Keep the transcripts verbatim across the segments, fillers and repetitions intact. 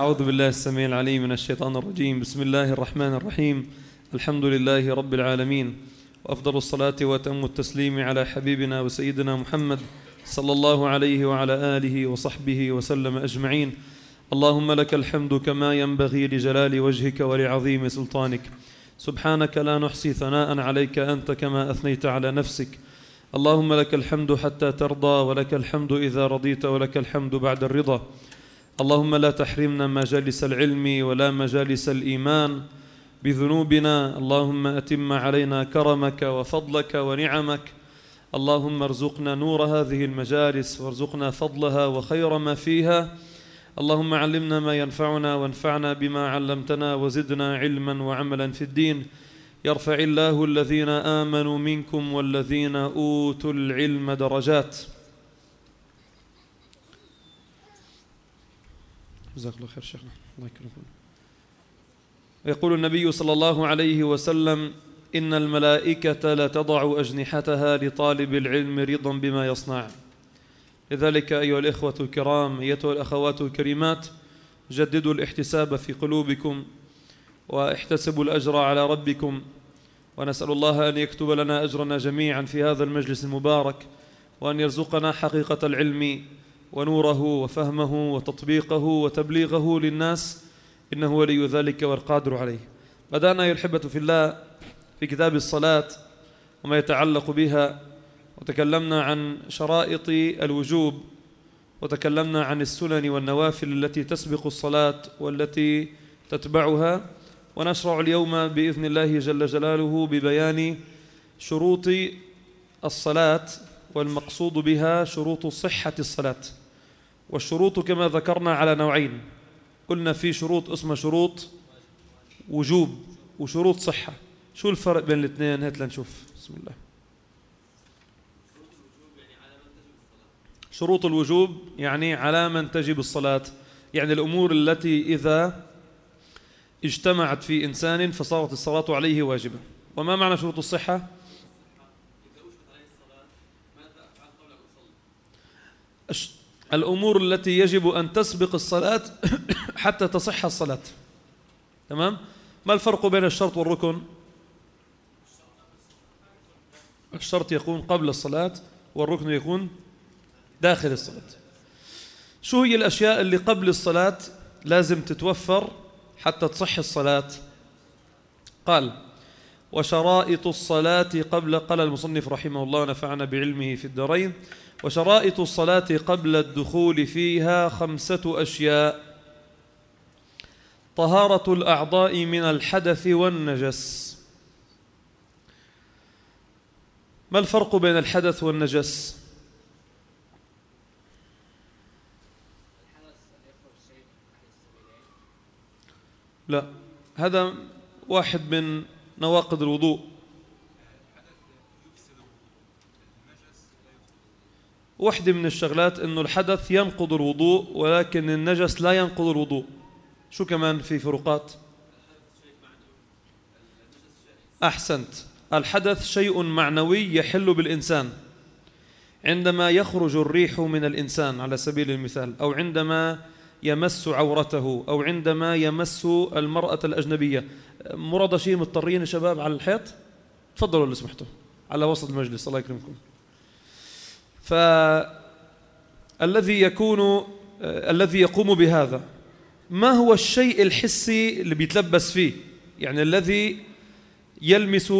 أعوذ بالله السميع العليم من الشيطان الرجيم. بسم الله الرحمن الرحيم. الحمد لله رب العالمين، وأفضل الصلاة وأتم التسليم على حبيبنا وسيدنا محمد صلى الله عليه وعلى آله وصحبه وسلم أجمعين. اللهم لك الحمد كما ينبغي لجلال وجهك ولعظيم سلطانك. سبحانك لا نحصي ثناء عليك أنت كما أثنيت على نفسك. اللهم لك الحمد حتى ترضى، ولك الحمد إذا رضيت، ولك الحمد بعد الرضا. اللهم لا تحرمنا مجالس العلم ولا مجالس الإيمان بذنوبنا. اللهم أتم علينا كرمك وفضلك ونعمك. اللهم ارزقنا نور هذه المجالس، وارزقنا فضلها وخير ما فيها. اللهم علمنا ما ينفعنا، وانفعنا بما علمتنا، وزدنا علما وعملا في الدين. يرفع الله الذين آمنوا منكم والذين أوتوا العلم درجات. جزاك الله خير شيخنا، الله يكرمكم. يقول النبي صلى الله عليه وسلم: إن الملائكة لتضع أجنحتها لطالب العلم رضا بما يصنع. لذلك أيها الإخوة الكرام، أيتها الأخوات الكريمات، جددوا الاحتساب في قلوبكم، واحتسبوا الأجر على ربكم، ونسأل الله أن يكتب لنا أجرنا جميعا في هذا المجلس المبارك، وأن يرزقنا حقيقة العلم ونوره وفهمه وتطبيقه وتبليغه للناس، إنه ولي ذلك والقادر عليه. بدأنا أيها الأحبة في الله في كتاب الصلاة وما يتعلق بها، وتكلمنا عن شرائط الوجوب، وتكلمنا عن السنن والنوافل التي تسبق الصلاة والتي تتبعها. ونشرع اليوم بإذن الله جل جلاله ببيان شروط الصلاة، والمقصود بها شروط صحة الصلاة. والشروط كما ذكرنا على نوعين، قلنا في شروط اسمها شروط وجوب وشروط صحة. شو الفرق بين الاثنين؟ هات لنشوف. بسم الله. شروط الوجوب يعني على من تجب الصلاة، يعني الأمور التي إذا اجتمعت في إنسان فصارت الصلاة عليه واجبة. وما معنى شروط الصحة؟ الأمور التي يجب أن تسبق الصلاة حتى تصح الصلاة. تمام؟ ما الفرق بين الشرط والركن؟ الشرط يكون قبل الصلاة، والركن يكون داخل الصلاة. شو هي الأشياء اللي قبل الصلاة لازم تتوفر حتى تصح الصلاة؟ قال: وشرائط الصلاة قبل، قال المصنف رحمه الله ونفعنا بعلمه في الدارين: وشرائط الصلاة قبل الدخول فيها خمسة أشياء: طهارة الأعضاء من الحدث والنجس. ما الفرق بين الحدث والنجس؟ لا، هذا واحد من نواقض الوضوء. واحدة من الشغلات أنه الحدث ينقض الوضوء، ولكن النجس لا ينقض الوضوء. شو كمان في فروقات؟ أحسنت، الحدث شيء معنوي يحل بالإنسان عندما يخرج الريح من الإنسان على سبيل المثال، أو عندما يمس عورته، أو عندما يمس المرأة الأجنبية. مرضى شيء مضطرين يا شباب على الحيط؟ تفضلوا اللي سمحتوا على وسط المجلس، الله يكرمكم. فالذي يكون الذي يقوم بهذا، ما هو الشيء الحسي اللي بيتلبس فيه؟ يعني الذي يلمس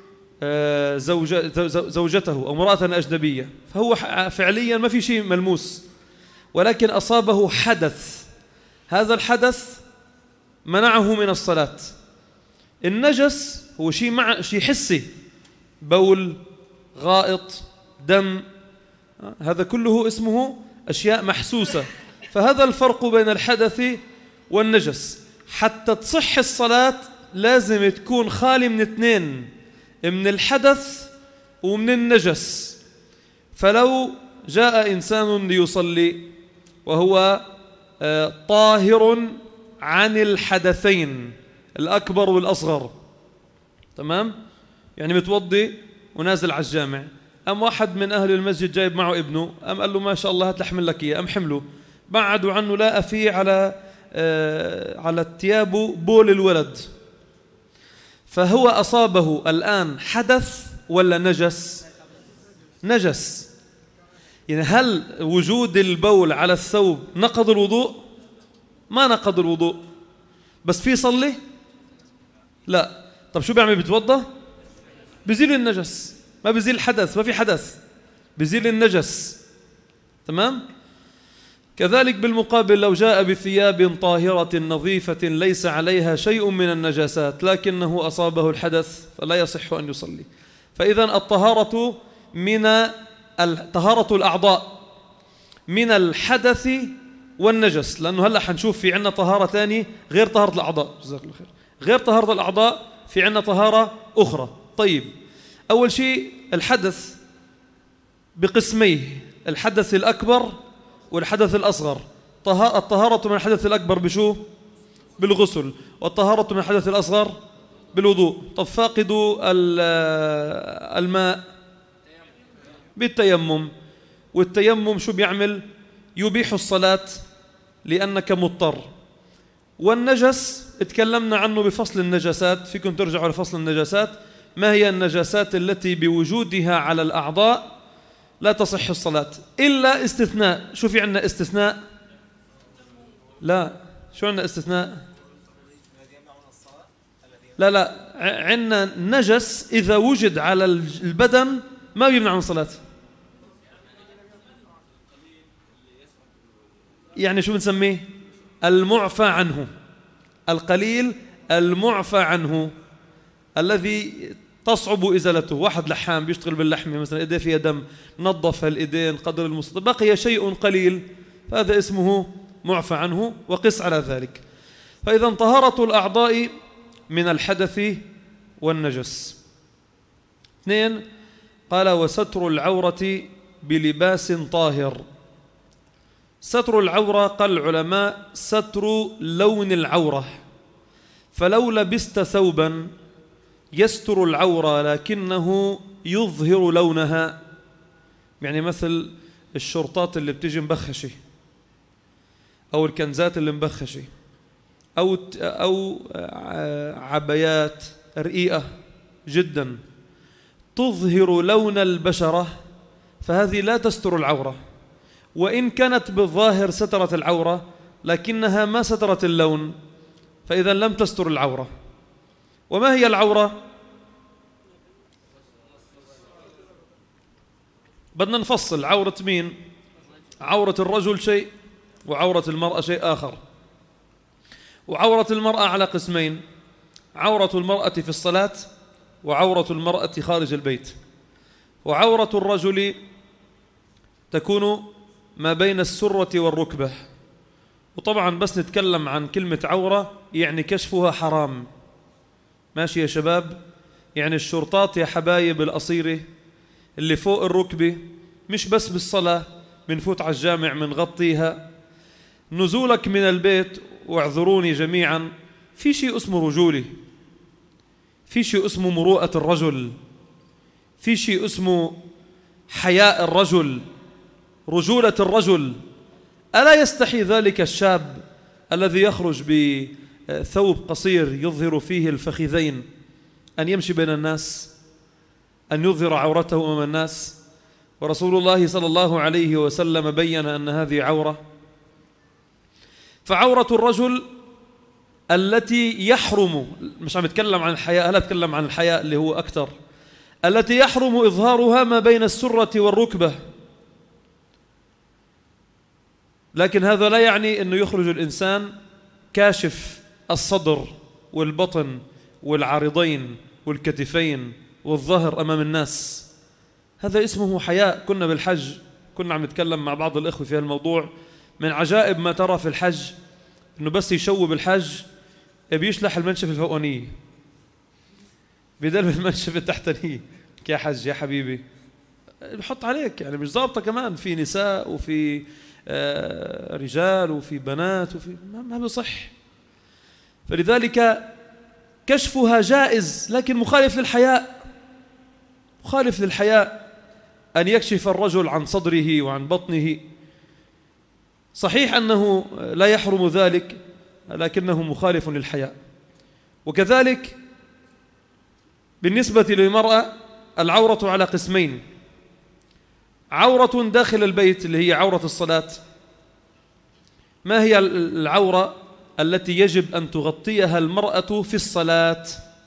زوجته أو امرأة أجنبية، فهو فعليا ما في شيء ملموس، ولكن أصابه حدث. هذا الحدث منعه من الصلاة. النجس هو شيء مع شيء حسي، بول، غائط، دم، هذا كله اسمه أشياء محسوسة. فهذا الفرق بين الحدث والنجس. حتى تصح الصلاة لازم تكون خالي من اثنين، من الحدث ومن النجس. فلو جاء إنسان ليصلي وهو طاهر عن الحدثين الأكبر والأصغر، تمام؟ يعني متوضي ونازل على الجامع، أم واحد من أهل المسجد جايب معه ابنه، أم قال له ما شاء الله هات لحمل لك إياه، أم حمله، بعدوا عنه لا أفي على على الثياب بول الولد، فهو أصابه الآن حدث ولا نجس؟ نجس. يعني هل وجود البول على الثوب نقض الوضوء؟ ما نقض الوضوء، بس في صلي؟ لا. طب شو بيعمل؟ بيتوضأ؟ بيزيل النجس، ما بيزيل الحدث، ما في حدث، بيزيل النجس. تمام؟ كذلك بالمقابل لو جاء بثياب طاهرة نظيفة ليس عليها شيء من النجاسات لكنه أصابه الحدث فلا يصح أن يصلي. فإذا الطهارة من طهارة الأعضاء من الحدث والنجس، لأنه هلأ حنشوف في عنا طهارة ثانية غير طهارة الأعضاء، جزاك الله خير، غير طهارة الأعضاء في عنا طهارة أخرى. طيب، أول شيء الحدث بقسميه، الحدث الأكبر والحدث الأصغر. الطهارة من الحدث الأكبر بشو؟ بالغسل. والطهارة من الحدث الأصغر بالوضوء. طب فاقد الماء بالتيمم. والتيمم شو بيعمل؟ يبيح الصلاة لأنك مضطر. والنجس اتكلمنا عنه بفصل النجاسات، فيكم ترجعوا لفصل النجاسات. ما هي النجاسات التي بوجودها على الأعضاء لا تصح الصلاة إلا استثناء؟ شو في عنا استثناء؟ لا، شو عنا استثناء؟ لا لا، عنا نجس إذا وجد على البدن ما بيمنع من الصلاة. يعني شو بنسميه؟ المعفى عنه. القليل المعفى عنه الذي تصعب إزالته. واحد لحام بيشتغل باللحمة مثلا، إيديه فيها دم، نظف الإيدين قدر المستطاع، بقي شيء قليل، فهذا اسمه معفى عنه، وقس على ذلك. فإذا طهارة الأعضاء من الحدث والنجس. اثنين، قال وستر العورة بلباس طاهر. ستر العورة قال العلماء ستر لون العورة، فلو لبست ثوبا يستر العورة لكنه يظهر لونها، يعني مثل الشرطات اللي بتيجي مبخشة أو الكنزات اللي مبخشة أو أو عبايات رقيقة جدا تظهر لون البشرة، فهذه لا تستر العورة، وإن كانت بالظاهر سترت العورة لكنها ما سترت اللون، فإذا لم تستر العورة. وما هي العورة؟ بدنا نفصل. عورة مين؟ عورة الرجل شيء وعورة المرأة شيء آخر. وعورة المرأة على قسمين: عورة المرأة في الصلاة وعورة المرأة خارج البيت. وعورة الرجل تكون ما بين السرة والركبة. وطبعا بس نتكلم عن كلمة عورة يعني كشفها حرام. ماشي يا شباب؟ يعني الشرطات يا حبايب القصيرة اللي فوق الركبة، مش بس بالصلاة، بنفوت على الجامع منغطيها. نزولك من البيت، واعذروني جميعا، في شيء اسمه رجولي، في شيء اسمه مروءة الرجل، في شيء اسمه حياء الرجل، رجولة الرجل. ألا يستحي ذلك الشاب الذي يخرج بثوب قصير يظهر فيه الفخذين أن يمشي بين الناس، أن يظهر عورته أمام الناس؟ ورسول الله صلى الله عليه وسلم بيّن أن هذه عورة. فعورة الرجل التي يحرم، مش عم يتكلم عن الحياء، هلا أتكلم عن الحياء اللي هو أكثر، التي يحرم إظهارها ما بين السرة والركبة. لكن هذا لا يعني أنه يخرج الإنسان كاشف الصدر والبطن والعارضين والكتفين والظهر أمام الناس. هذا اسمه حياء. كنا بالحج، كنا عم نتكلم مع بعض الإخوة في الموضوع. من عجائب ما ترى في الحج أنه بس يشوب الحج بيشلح المنشف الفوقانية بدل المنشف التحتانية. يا حج يا حبيبي بحط عليك، يعني مش ضابطة كمان، في نساء وفي آه رجال وفي بنات وفي ما بيصح. فلذلك كشفها جائز لكن مخالف للحياء. مخالف للحياء أن يكشف الرجل عن صدره وعن بطنه. صحيح أنه لا يحرم ذلك، لكنه مخالف للحياء. وكذلك بالنسبة للمرأة العورة على قسمين: عورة داخل البيت اللي هي عورة الصلاة. ما هي العورة التي يجب أن تغطيها المرأة في الصلاة؟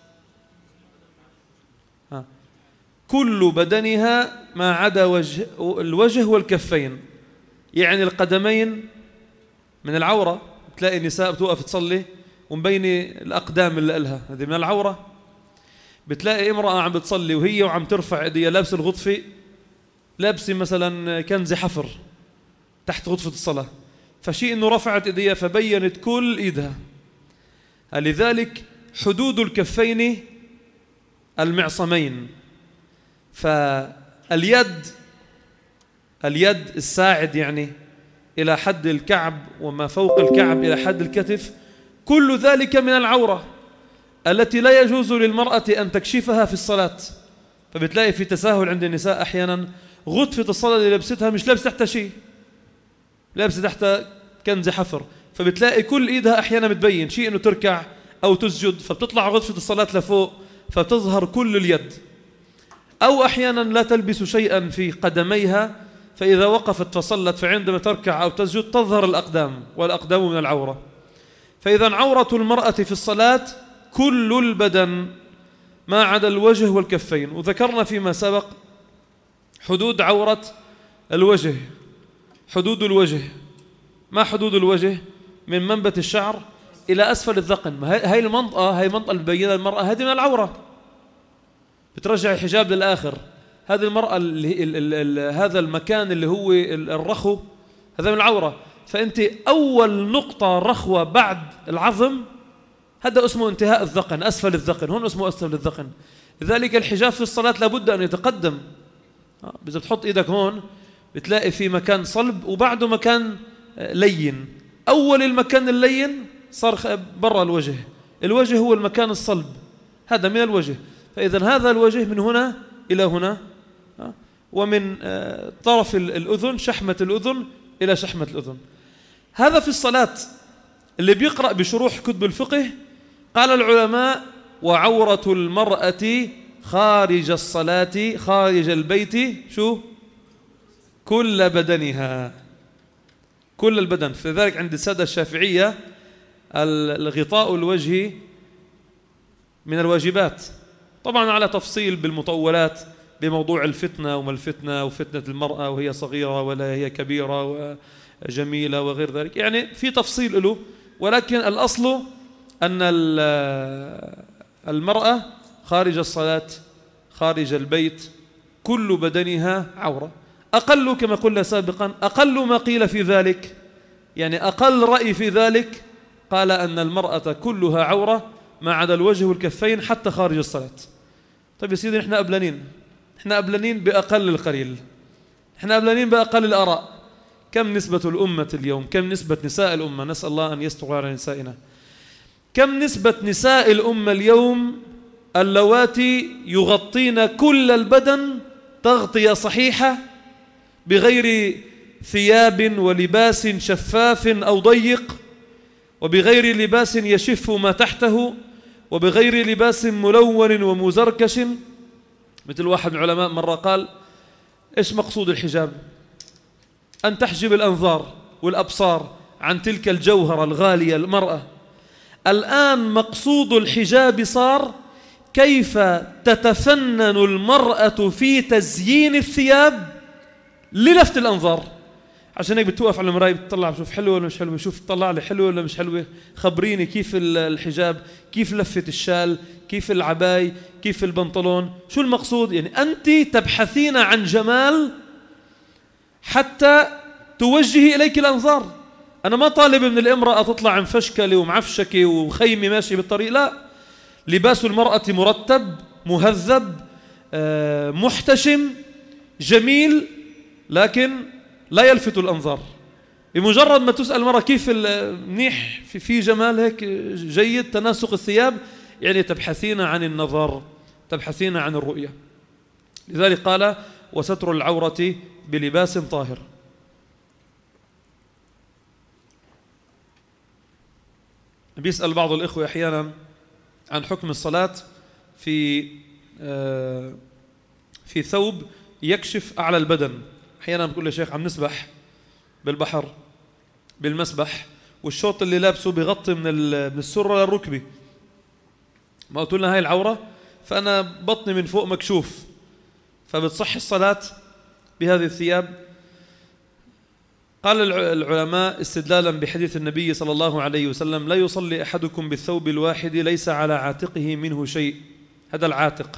ها. كل بدنها ما عدا وجه الوجه والكفين، يعني القدمين من العورة. تلاقي النساء بتوقف تصلي ومبين الأقدام اللي لها، هذه من العورة. بتلاقي امرأة عم بتصلي وهي وعم ترفع ايديها لابسة الغطفة، لابسة مثلا كنز حفر تحت غطفة الصلاة، فشيء انه رفعت ايديها فبينت كل ايدها. لذلك حدود الكفين المعصمين، فاليد اليد الساعد يعني إلى حد الكعب وما فوق الكعب إلى حد الكتف، كل ذلك من العورة التي لا يجوز للمرأة أن تكشفها في الصلاة. فبتلاقي في تساهل عند النساء أحيانا، غطفة الصلاة اللي لبستها مش لابسة تحتها شيء، لابسة تحتها كنز حفر، فبتلاقي كل إيدها أحيانا بتبين شيء إنه تركع أو تسجد، فبتطلع غطفة الصلاة لفوق فتظهر كل اليد. أو أحيانا لا تلبس شيئا في قدميها، فإذا وقفت فصلت فعندما تركع أو تسجد تظهر الأقدام، والأقدام من العورة. فإذا عورة المرأة في الصلاة كل البدن ما عدا الوجه والكفين. وذكرنا فيما سبق حدود عورة الوجه. حدود الوجه، ما حدود الوجه؟ من منبت الشعر إلى أسفل الذقن. هاي المنطقة، هاي المنطقة اللي بينها المرأة، هذه من العورة. بترجع الحجاب للآخر. هذه المرأة اللي ال ال ال هذا المكان اللي هو الرخو، هذا من العورة. فأنت أول نقطة رخوة بعد العظم هذا اسمه انتهاء الذقن، أسفل الذقن، هون اسمه أسفل الذقن. لذلك الحجاب في الصلاة لابد أن يتقدم. إذا بتحط إيدك هون بتلاقي في مكان صلب وبعده مكان لين. أول المكان اللين صار برا الوجه، الوجه هو المكان الصلب، هذا من الوجه. فإذا هذا الوجه من هنا إلى هنا، ومن طرف الأذن، شحمة الأذن إلى شحمة الأذن. هذا في الصلاة. اللي بيقرأ بشروح كتب الفقه قال العلماء: وعورة المرأة خارج الصلاة خارج البيت شو؟ كل بدنها، كل البدن. فلذلك عند السادة الشافعية الغطاء الوجه من الواجبات، طبعا على تفصيل بالمطولات بموضوع الفتنة وما الفتنة وفتنة المرأة وهي صغيرة ولا هي كبيرة وجميلة وغير ذلك، يعني في تفصيل له. ولكن الأصل أن المرأة خارج الصلاة خارج البيت كل بدنها عورة. أقل كما قلنا سابقا، أقل ما قيل في ذلك، يعني أقل رأي في ذلك، قال أن المرأة كلها عورة ما عدا الوجه والكفين حتى خارج الصلاة. طيب يا سيدي، نحن أبلانين، نحن أبلانين بأقل القليل، نحن أبلانين بأقل الآراء. كم نسبة الأمة اليوم؟ كم نسبة نساء الأمة؟ نسأل الله أن يستر على نسائنا. كم نسبة نساء الأمة اليوم اللواتي يغطين كل البدن تغطية صحيحة بغير ثياب ولباس شفاف أو ضيق، وبغير لباس يشف ما تحته، وبغير لباس ملون ومزركش؟ مثل واحد من العلماء مرة قال: إيش مقصود الحجاب؟ أن تحجب الأنظار والأبصار عن تلك الجوهرة الغالية المرأة. الآن مقصود الحجاب صار كيف تتفنن المرأة في تزيين الثياب للفت الأنظار. عشان هيك بتوقف على المراية بتطلع بشوف حلوة ولا مش حلوة، شوف تطلع لي حلوة ولا مش حلوة، خبريني كيف الحجاب، كيف لفة الشال، كيف العباي، كيف البنطلون. شو المقصود؟ يعني أنت تبحثين عن جمال حتى توجهي إليك الأنظار. أنا ما طالب من الامرأة تطلع مفشكلة ومعفشكة وخيمة ماشية بالطريق، لا. لباس المرأة مرتب مهذب محتشم جميل، لكن لا يلفت الأنظار. بمجرد ما تسأل المرأة كيف منيح في جمال هيك جيد تناسق الثياب، يعني تبحثين عن النظر، تبحثين عن الرؤية. لذلك قال: وستر العورة بلباس طاهر. بيسأل بعض الإخوة أحيانا عن حكم الصلاة في في ثوب يكشف أعلى البدن. أحيانا بقول يا شيخ عم نسبح بالبحر بالمسبح والشوط اللي لابسه بيغطي من من السرة للركبة، ما قلت لنا هاي العورة، فأنا بطني من فوق مكشوف، فبتصح الصلاة بهذه الثياب؟ قال العلماء استدلالا بحديث النبي صلى الله عليه وسلم: لا يصلي أحدكم بالثوب الواحد ليس على عاتقه منه شيء، هذا العاتق.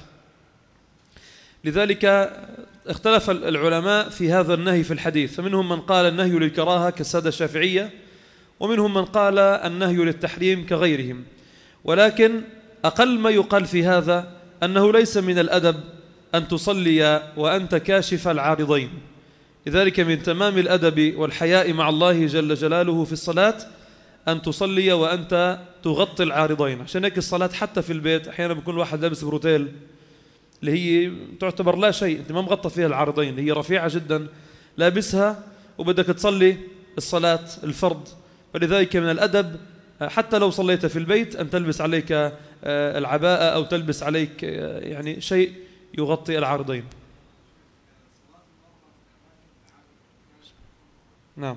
لذلك اختلف العلماء في هذا النهي في الحديث، فمنهم من قال النهي للكراهة كالسادة الشافعية، ومنهم من قال النهي للتحريم كغيرهم. ولكن أقل ما يقال في هذا أنه ليس من الأدب أن تصلي وأنت كاشف العارضين. لذلك من تمام الأدب والحياء مع الله جل جلاله في الصلاة أن تصلي وأنت تغطي العارضين. عشان هيك الصلاة حتى في البيت أحيانا بيكون الواحد لابس بروتيل اللي هي تعتبر لا شيء، أنت ما مغطى فيها العارضين، اللي هي رفيعة جدا، لابسها وبدك تصلي الصلاة الفرض. فلذلك من الأدب حتى لو صليت في البيت أن تلبس عليك العباءة أو تلبس عليك يعني شيء يغطي العارضين. نعم،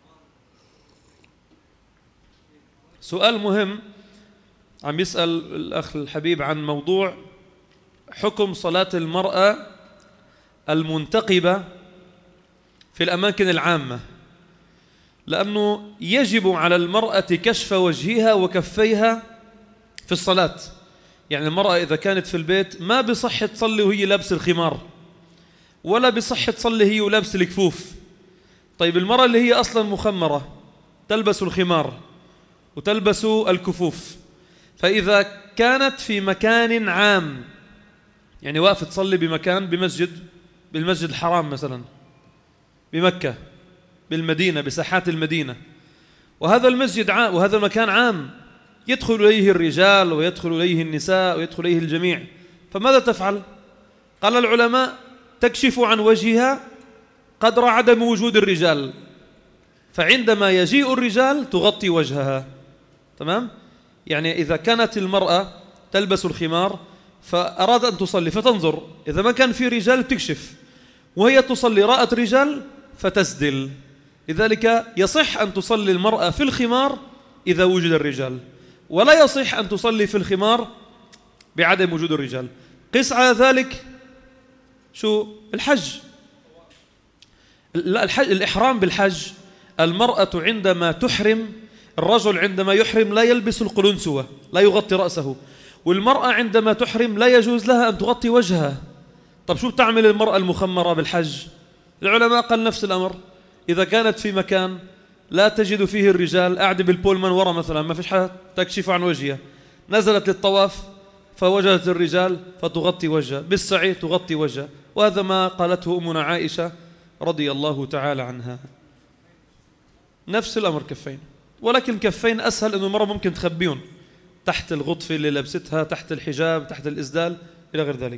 سؤال مهم عم يسأل الأخ الحبيب عن موضوع حكم صلاة المرأة المنتقبة في الأماكن العامة، لأنه يجب على المرأة كشف وجهها وكفيها في الصلاة. يعني المرأة إذا كانت في البيت ما بصح تصلي وهي لابس الخمار، ولا بصح تصلي هي ولابس الكفوف. طيب المرأة اللي هي أصلا مخمرة تلبس الخمار وتلبس الكفوف، فإذا كانت في مكان عام، يعني واقفة تصلي بمكان بمسجد، بالمسجد الحرام مثلا بمكة بالمدينة بساحات المدينة، وهذا المسجد عام وهذا المكان عام يدخل إليه الرجال ويدخل إليه النساء ويدخل إليه الجميع، فماذا تفعل؟ قال العلماء: تكشف عن وجهها قدر عدم وجود الرجال، فعندما يجيء الرجال تغطي وجهها. تمام؟ يعني إذا كانت المرأة تلبس الخمار فأراد أن تصلي فتنظر، إذا ما كان في رجال تكشف، وهي تصلي رأت رجال فتسدل. لذلك يصح أن تصلي المرأة في الخمار إذا وجد الرجال، ولا يصح أن تصلي في الخمار بعدم وجود الرجال. قس على ذلك شو؟ الحج. الحج الإحرام بالحج، المرأة عندما تحرم، الرجل عندما يحرم لا يلبس القلنسوة، لا يغطي رأسه، والمرأة عندما تحرم لا يجوز لها أن تغطي وجهها. طب شو بتعمل المرأة المخمرة بالحج؟ العلماء قال نفس الأمر، إذا كانت في مكان لا تجد فيه الرجال، قاعدة بالبولمان ورا مثلا ما فيش حد تكشف عن وجهها، نزلت للطواف فوجدت الرجال فتغطي وجهها، بالسعي تغطي وجهها، وهذا ما قالته أمنا عائشة رضي الله تعالى عنها. نفس الأمر كفين، ولكن كفين أسهل، أنه المرأة ممكن تخبيهم تحت الغطفة اللي لبستها، تحت الحجاب، تحت الإسدال إلى غير ذلك.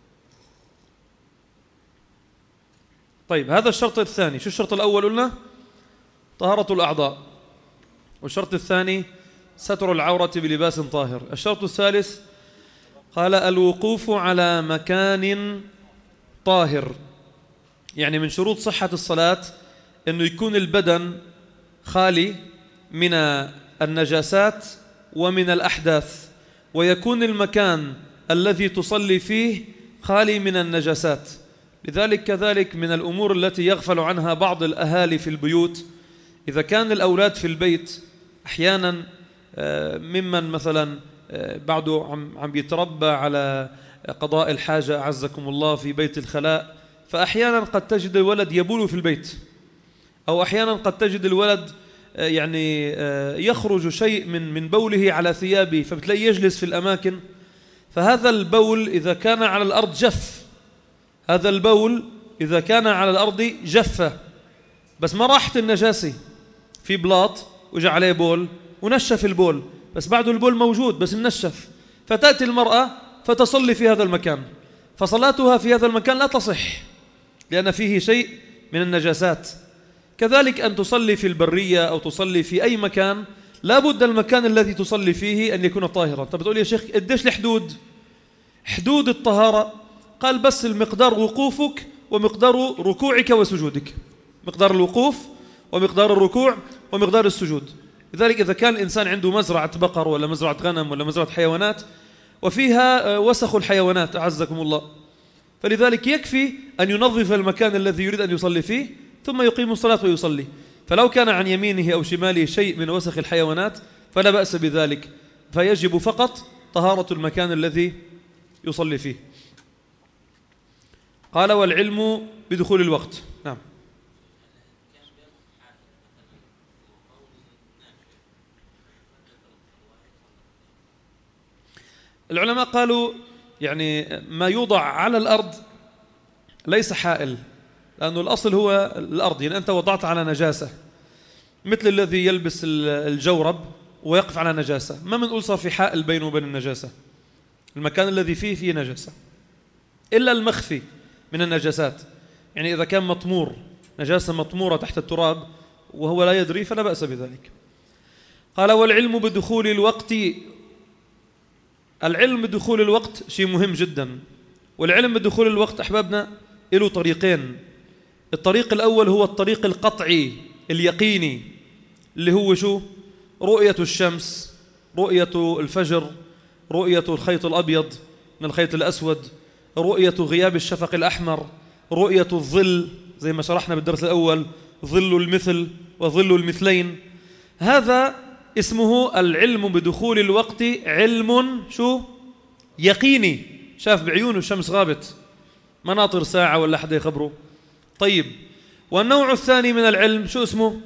طيب هذا الشرط الثاني. شو الشرط الأول؟ قلنا طهارة الأعضاء، والشرط الثاني ستر العورة بلباس طاهر. الشرط الثالث قال الوقوف على مكان طاهر، يعني من شروط صحة الصلاة أنه يكون البدن خالي من النجاسات ومن الأحداث، ويكون المكان الذي تصلي فيه خالي من النجاسات. لذلك كذلك من الأمور التي يغفل عنها بعض الأهالي في البيوت، إذا كان الأولاد في البيت أحيانا ممن مثلا بعده عم بيتربى على قضاء الحاجة أعزكم الله في بيت الخلاء، فأحيانا قد تجد الولد يبول في البيت، أو أحيانا قد تجد الولد يعني يخرج شيء من من بوله على ثيابه، فبتلاقي يجلس في الأماكن، فهذا البول إذا كان على الأرض جف، هذا البول إذا كان على الأرض جفة، بس ما راحت النجاسة في بلاط وجا عليه بول ونشف البول، بس بعده البول موجود بس منشف، فتأتي المرأة فتصلي في هذا المكان، فصلاتها في هذا المكان لا تصح لأن فيه شيء من النجاسات. كذلك أن تصلي في البرية أو تصلي في أي مكان لا بد المكان الذي تصلي فيه أن يكون طاهرا. طب بتقول يا شيخ قديش الحدود؟ حدود الطهارة قال بس المقدار وقوفك ومقدار ركوعك وسجودك، مقدار الوقوف ومقدار الركوع ومقدار السجود. لذلك إذا كان الإنسان عنده مزرعة بقر ولا مزرعة غنم ولا مزرعة حيوانات وفيها وسخ الحيوانات أعزكم الله، فلذلك يكفي أن ينظف المكان الذي يريد أن يصلي فيه ثم يقيم الصلاة ويصلي. فلو كان عن يمينه أو شماله شيء من وسخ الحيوانات فلا بأس بذلك، فيجب فقط طهارة المكان الذي يصلي فيه. قال والعلم بدخول الوقت. نعم. العلماء قالوا يعني ما يوضع على الأرض ليس حائل، لأنه الأصل هو الأرض، يعني أنت وضعت على نجاسة مثل الذي يلبس الجورب ويقف على نجاسة، ما بنقول صار في حائل بينه وبين النجاسة، المكان الذي فيه فيه نجاسة إلا المخفي من النجاسات، يعني إذا كان مطمور نجاسة مطمورة تحت التراب وهو لا يدري فلا بأس بذلك. قال والعلم بدخول الوقت. العلم بدخول الوقت شيء مهم جدا، والعلم بدخول الوقت أحبابنا له طريقين. الطريق الأول هو الطريق القطعي اليقيني اللي هو شو؟ رؤية الشمس، رؤية الفجر، رؤية الخيط الأبيض من الخيط الأسود، رؤية غياب الشفق الأحمر، رؤية الظل زي ما شرحنا بالدرس الأول، ظل المثل وظل المثلين. هذا اسمه العلم بدخول الوقت، علم شو؟ يقيني، شاف بعيونه الشمس غابت، مناطر ساعة ولا حدا يخبره. طيب والنوع الثاني من العلم شو اسمه؟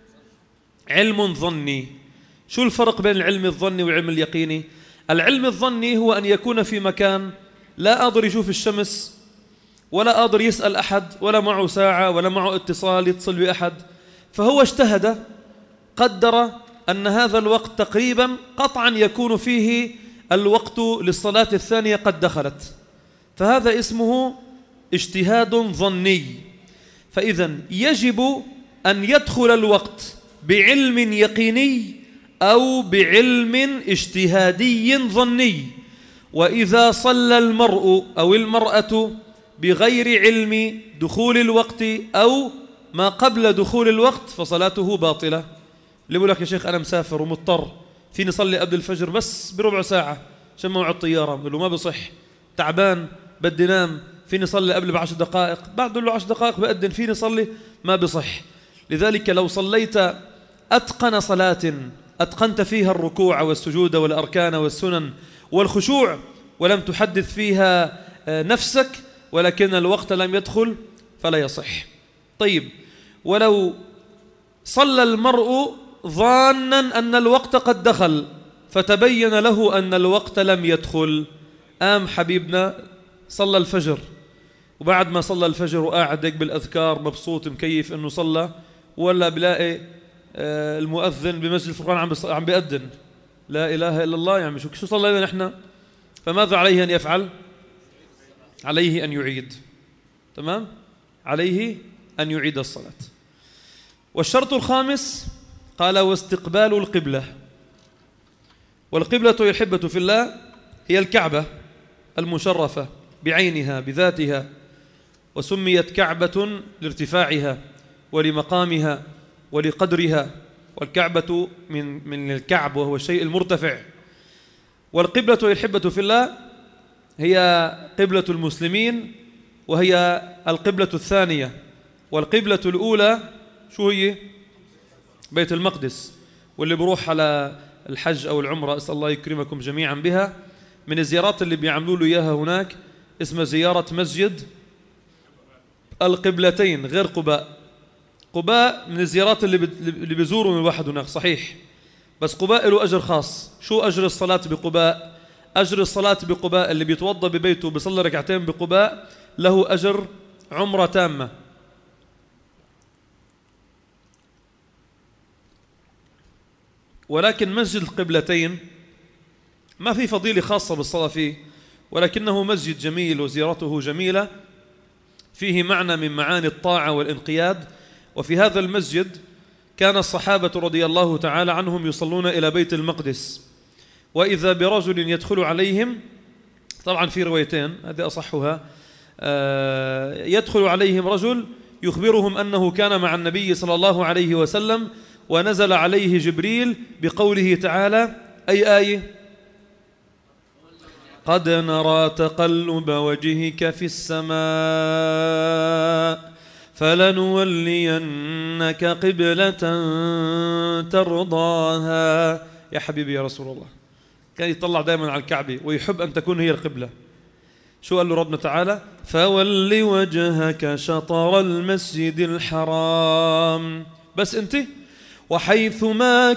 علم ظني. شو الفرق بين العلم الظني والعلم اليقيني؟ العلم الظني هو أن يكون في مكان لا قادر يشوف الشمس ولا قادر يسأل أحد ولا معه ساعة ولا معه اتصال يتصل بأحد، فهو اجتهد قدر أن هذا الوقت تقريبا قطعا يكون فيه الوقت للصلاة الثانية قد دخلت، فهذا اسمه اجتهاد ظني. فإذا يجب أن يدخل الوقت بعلم يقيني أو بعلم اجتهادي ظني. وإذا صلى المرء أو المرأة بغير علم دخول الوقت أو ما قبل دخول الوقت فصلاته باطلة. اللي بيقول لك يا شيخ أنا مسافر ومضطر فيني صلي قبل الفجر بس بربع ساعة عشان موعد الطيارة، بقول له ما بصح، تعبان بدي نام، فيني صلي قبل بعشر دقائق، بعد له عشر دقائق بأذن فيني صلي، ما بصح. لذلك لو صليت أتقن صلاة أتقنت فيها الركوع والسجود والأركان والسنن والخشوع ولم تحدث فيها نفسك ولكن الوقت لم يدخل فلا يصح. طيب ولو صلى المرء ظانا أن الوقت قد دخل فتبين له أن الوقت لم يدخل، قام حبيبنا صلى الفجر، وبعد ما صلى الفجر وقاعد هيك بالأذكار مبسوط مكيف أنه صلى، ولا بلاقي المؤذن بمسجد الفرقان عم عم بيأذن لا إله إلا الله، يعني شو شو صلينا نحن؟ فماذا عليه أن يفعل؟ عليه أن يعيد. تمام؟ عليه أن يعيد الصلاة. والشرط الخامس قال واستقبال القبلة. والقبلة يا الأحبة في الله هي الكعبة المشرفة بعينها بذاتها، وسميت كعبة لارتفاعها ولمقامها ولقدرها، والكعبة من من الكعب وهو الشيء المرتفع. والقبلة يا الأحبة في الله هي قبلة المسلمين، وهي القبلة الثانية. والقبلة الأولى شو هي؟ بيت المقدس. واللي بروح على الحج أو العمرة أسأل الله يكرمكم جميعا بها، من الزيارات اللي بيعملوا له إياها هناك اسمها زيارة مسجد القبلتين غير قباء. قباء من الزيارات اللي اللي بيزوروا من الواحد هناك صحيح، بس قباء له أجر خاص. شو أجر الصلاة بقباء؟ أجر الصلاة بقباء اللي بيتوضى ببيته بيصلي ركعتين بقباء له أجر عمرة تامة. ولكن مسجد القبلتين ما في فضيلة خاصة بالصلاة فيه، ولكنه مسجد جميل وزيارته جميلة، فيه معنى من معاني الطاعة والانقياد. وفي هذا المسجد كان الصحابة رضي الله تعالى عنهم يصلون إلى بيت المقدس، وإذا برجل يدخل عليهم، طبعا في روايتين هذه أصحها، يدخل عليهم رجل يخبرهم أنه كان مع النبي صلى الله عليه وسلم ونزل عليه جبريل بقوله تعالى أي آية؟ قد نرى تقلب وجهك في السماء فلنولينك قبلة ترضاها. يا حبيبي يا رسول الله، كان يطلع دائما على الكعبة ويحب أن تكون هي القبلة. شو قال له ربنا تعالى؟ فول وجهك شطر المسجد الحرام، بس أنت وحيث ما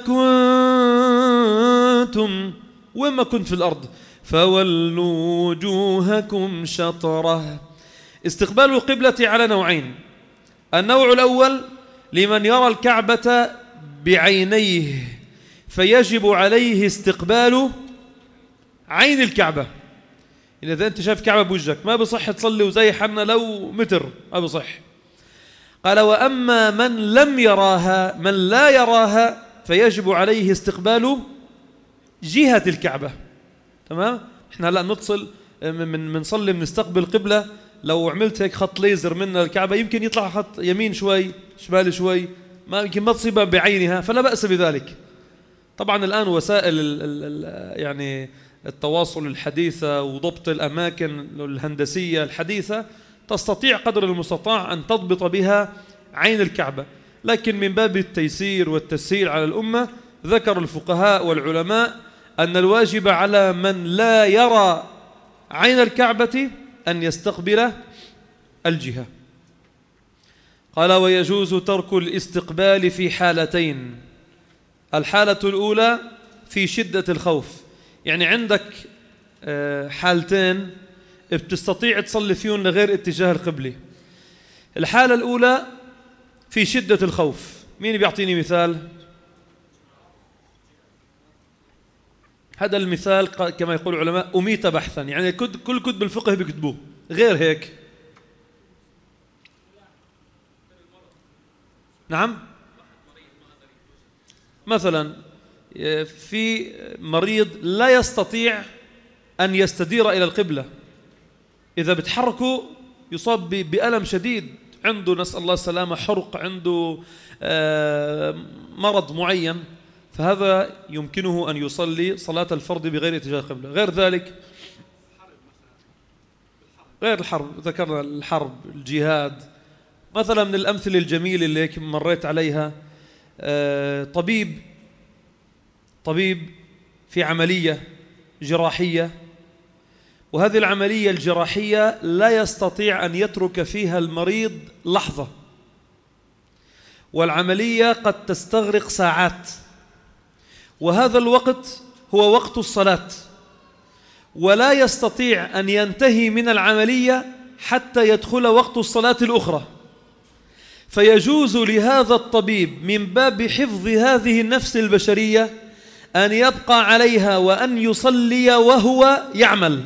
كنتم، وين ما كنت في الأرض، فولوا وجوهكم شطره. استقبال القبلة على نوعين: النوع الأول لمن يرى الكعبة بعينيه فيجب عليه استقبال عين الكعبة. إذا أنت شايف كعبة بوجهك ما بصح تصلي وزي حنا لو متر، ما بصح. قال وأما من لم يراها، من لا يراها، فيجب عليه استقبال جهة الكعبة. تمام؟ إحنا هلأ نتصل من منصلي بنستقبل قبلة، لو عملت هيك خط ليزر من الكعبة يمكن يطلع خط يمين شوي شمال شوي، ما يمكن ما تصيبها بعينها، فلا بأس بذلك. طبعا الآن وسائل ال ال يعني التواصل الحديثة وضبط الأماكن الهندسية الحديثة تستطيع قدر المستطاع أن تضبط بها عين الكعبة، لكن من باب التيسير والتسهيل على الأمة ذكر الفقهاء والعلماء أن الواجب على من لا يرى عين الكعبة أن يستقبل الجهة. قال ويجوز ترك الاستقبال في حالتين: الحالة الأولى في شدة الخوف، يعني عندك حالتين بتستطيع تصلي فيهم لغير اتجاه القبلة. الحالة الأولى في شدة الخوف، مين بيعطيني مثال؟ هذا المثال كما يقول العلماء أميت بحثا، يعني كل كتب الفقه بيكتبوه، غير هيك. نعم، مثلا في مريض لا يستطيع أن يستدير إلى القبلة، إذا بتحركه يصاب بألم شديد، عنده نسأل الله السلامة حرق، عنده مرض معين، فهذا يمكنه أن يصلي صلاة الفرض بغير اتجاه القبلة. غير ذلك، غير الحرب، ذكرنا الحرب، الجهاد مثلا. من الأمثلة الجميلة اللي هيك مريت عليها، طبيب طبيب في عملية جراحية، وهذه العملية الجراحية لا يستطيع أن يترك فيها المريض لحظة، والعملية قد تستغرق ساعات، وهذا الوقت هو وقت الصلاة، ولا يستطيع أن ينتهي من العملية حتى يدخل وقت الصلاة الأخرى. فيجوز لهذا الطبيب من باب حفظ هذه النفس البشرية أن يبقى عليها وأن يصلي وهو يعمل،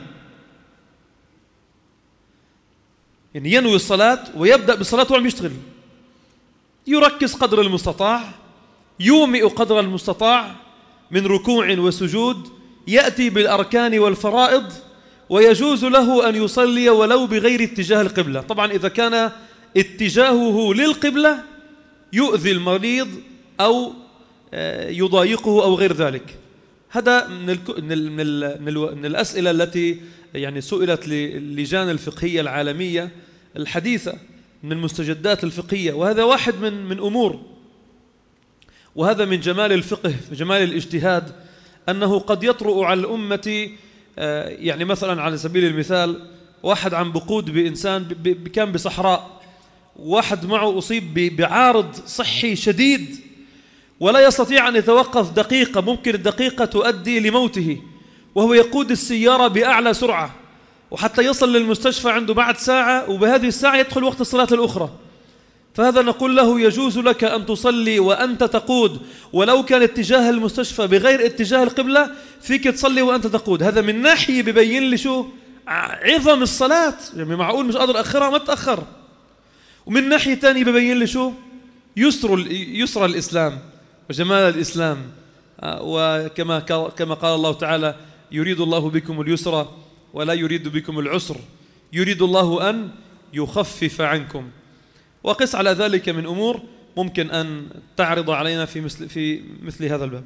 يعني ينوي الصلاة ويبدأ بالصلاة وهو يشتغل، يركز قدر المستطاع، يومئ قدر المستطاع من ركوع وسجود، يأتي بالأركان والفرائض، ويجوز له أن يصلي ولو بغير اتجاه القبلة. طبعا إذا كان اتجاهه للقبلة يؤذي المريض أو يضايقه أو غير ذلك. هذا من, ال من, ال من, ال من الأسئلة التي يعني سئلت للجان الفقهية العالمية الحديثة، من المستجدات الفقهية، وهذا واحد من من أمور. وهذا من جمال الفقه، جمال الاجتهاد، أنه قد يطرؤ على الأمة، يعني مثلا على سبيل المثال واحد عم بقود بإنسان كان بصحراء، واحد معه أصيب بعارض صحي شديد ولا يستطيع أن يتوقف دقيقة، ممكن الدقيقة تؤدي لموته، وهو يقود السيارة بأعلى سرعة وحتى يصل للمستشفى عنده بعد ساعة، وبهذه الساعة يدخل وقت الصلاة الأخرى. فهذا نقول له يجوز لك أن تصلي وأنت تقود، ولو كان اتجاه المستشفى بغير اتجاه القبلة فيك تصلي وأنت تقود. هذا من ناحية ببين لي شو عظم الصلاة، يعني معقول مش قادر أخرها ما تأخر. ومن ناحية تانية ببين لي شو يسر يسر الإسلام وجمال الإسلام. وكما كما قال الله تعالى: يريد الله بكم اليسر ولا يريد بكم العسر، يريد الله أن يخفف عنكم. وقس على ذلك من أمور ممكن أن تعرض علينا في مثل في مثل هذا الباب.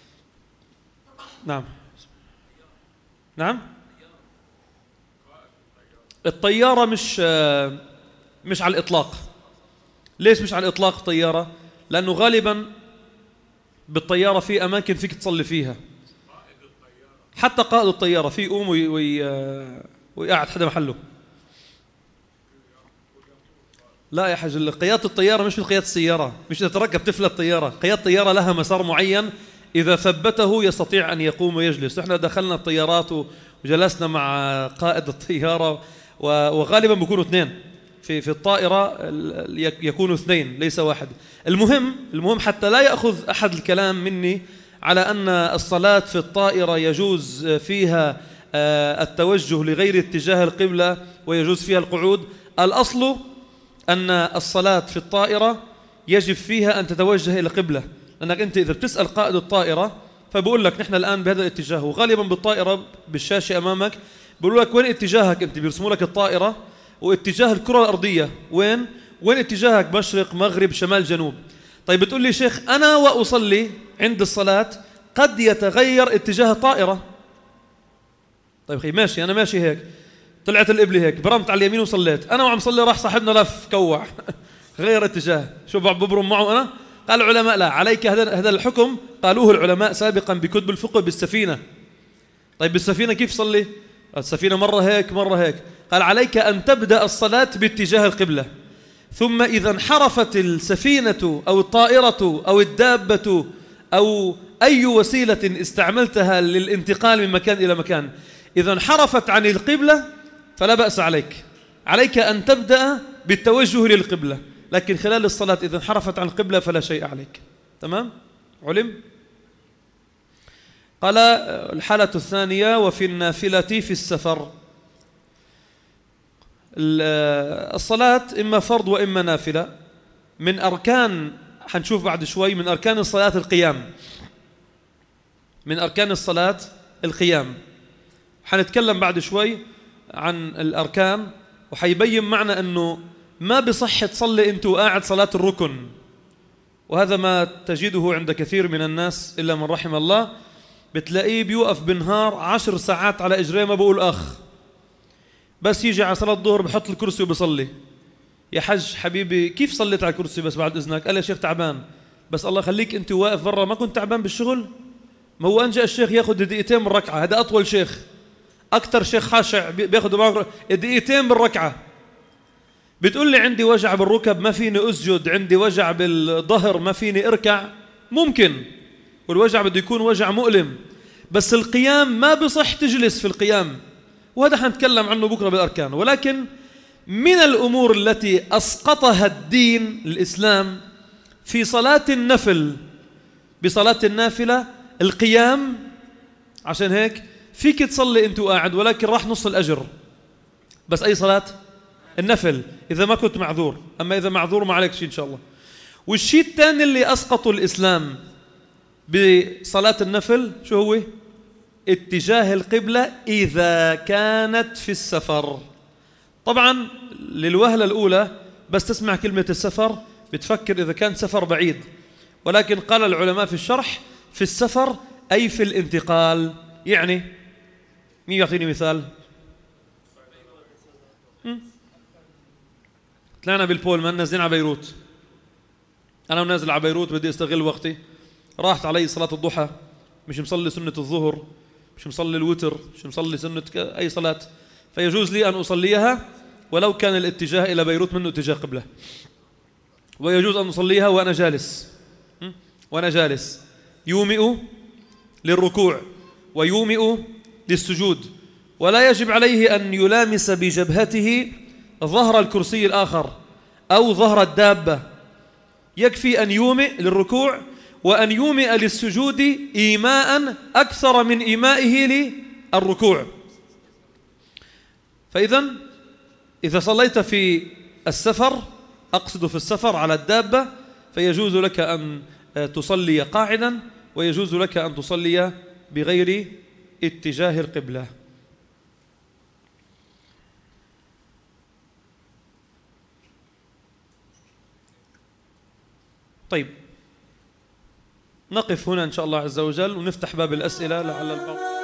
نعم نعم الطيارة مش مش على الإطلاق. ليش مش على الإطلاق طيارة؟ لأنه غالبا بالطيارة في أماكن فيك تصلي فيها. حتى قائد الطيارة في يقوم ويقعد حدا محله. لا يا حاج، قيادة الطيارة مش مثل قيادة السيارة، مش تتركب تفلت الطيارة. قيادة الطيارة لها مسار معين إذا ثبته يستطيع أن يقوم ويجلس. إحنا دخلنا الطيارات وجلسنا مع قائد الطيارة، وغالبا بيكونوا اثنين في في الطائرة، يكونوا اثنين ليس واحد. المهم المهم حتى لا يأخذ أحد الكلام مني على أن الصلاة في الطائرة يجوز فيها التوجه لغير اتجاه القبلة ويجوز فيها القعود. الأصل أن الصلاة في الطائرة يجب فيها أن تتوجه إلى القبلة، لأنك أنت إذا بتسأل قائد الطائرة فبقول لك نحن الآن بهذا الاتجاه، وغالبا بالطائرة بالشاشة أمامك بقول لك وين اتجاهك أنت، بيرسموا لك الطائرة واتجاه الكرة الأرضية وين وين اتجاهك، مشرق مغرب شمال جنوب. طيب بتقول لي شيخ أنا وأصلي عند الصلاة قد يتغير اتجاه الطائرة. طيب خي ماشي، أنا ماشي هيك، طلعت القبلة هيك، برمت على اليمين وصليت، أنا وعم صلي راح صاحبنا لف كوع غير اتجاه، شو ببرم معه أنا؟ قال العلماء لا، عليك هذا هذا الحكم قالوه العلماء سابقا بكتب الفقه بالسفينة. طيب بالسفينة كيف صلي؟ السفينة مرة هيك مرة هيك. قال عليك أن تبدأ الصلاة باتجاه القبلة، ثم إذا انحرفت السفينة أو الطائرة أو الدابة أو أي وسيلة استعملتها للانتقال من مكان إلى مكان، إذا انحرفت عن القبلة فلا بأس عليك، عليك أن تبدأ بالتوجه للقبلة، لكن خلال الصلاة إذا انحرفت عن القبلة فلا شيء عليك. تمام؟ علم؟ قال الحالة الثانية: وفي النافلة في السفر. الصلاة إما فرض وإما نافلة. من أركان، حنشوف بعد شوي، من أركان الصلاة القيام. من أركان الصلاة القيام. حنتكلم بعد شوي عن الأركان، وحيبين معنا أنه ما بصح تصلي أنت وقاعد صلاة الركن، وهذا ما تجده عند كثير من الناس إلا من رحم الله. بتلاقيه بيوقف بالنهار عشر ساعات على إجريه ما بقول أخ، بس يجي على صلاة الظهر بحط الكرسي وبصلي. يا حج حبيبي كيف صليت على الكرسي بس بعد إذنك؟ قال يا شيخ تعبان. بس الله خليك أنت واقف برا، ما كنت تعبان بالشغل؟ ما هو أنجأ الشيخ ياخذ دقيقتين من الركعة، هذا أطول شيخ، أكتر شيخ خاشع بياخذ دقيقتين بالركعة. بتقول لي عندي وجع بالركب ما فيني أسجد، عندي وجع بالظهر ما فيني أركع. ممكن، والوجع بده يكون وجع مؤلم، بس القيام ما بصح تجلس في القيام، وهذا حنتكلم عنه بكرة بالأركان. ولكن من الأمور التي أسقطها الدين الإسلام في صلاة النفل، بصلاة النافلة القيام. عشان هيك فيك تصلي أنت قاعد ولكن راح نص الأجر، بس أي صلاة؟ النفل، إذا ما كنت معذور. أما إذا معذور ما عليك شيء إن شاء الله. والشيء الثاني اللي أسقطه الإسلام بصلاة النفل شو هو؟ اتجاه القبلة إذا كانت في السفر. طبعا للوهلة الأولى بس تسمع كلمة السفر بتفكر إذا كان سفر بعيد، ولكن قال العلماء في الشرح في السفر أي في الانتقال. يعني مين يعطيني مثال؟ طلعنا بالبولمان نازلين على بيروت، أنا ونازل على بيروت بدي أستغل وقتي، راحت علي صلاة الضحى، مش مصلي سنة الظهر، مش مصلي الوتر، مش مصلي سنة أي صلاة، فيجوز لي أن أصليها ولو كان الاتجاه إلى بيروت منه اتجاه قبلة، ويجوز أن أصليها وأنا جالس وأنا جالس يومئ للركوع ويومئ للسجود، ولا يجب عليه أن يلامس بجبهته ظهر الكرسي الآخر أو ظهر الدابة، يكفي أن يومئ للركوع وأن يومئ للسجود إيماء أكثر من إيمائه للركوع. فإذا إذا صليت في السفر، أقصد في السفر على الدابة، فيجوز لك أن تصلي قاعدا، ويجوز لك أن تصلي بغير اتجاه القبلة. طيب، نقف هنا إن شاء الله عز وجل ونفتح باب الأسئلة لعل البعض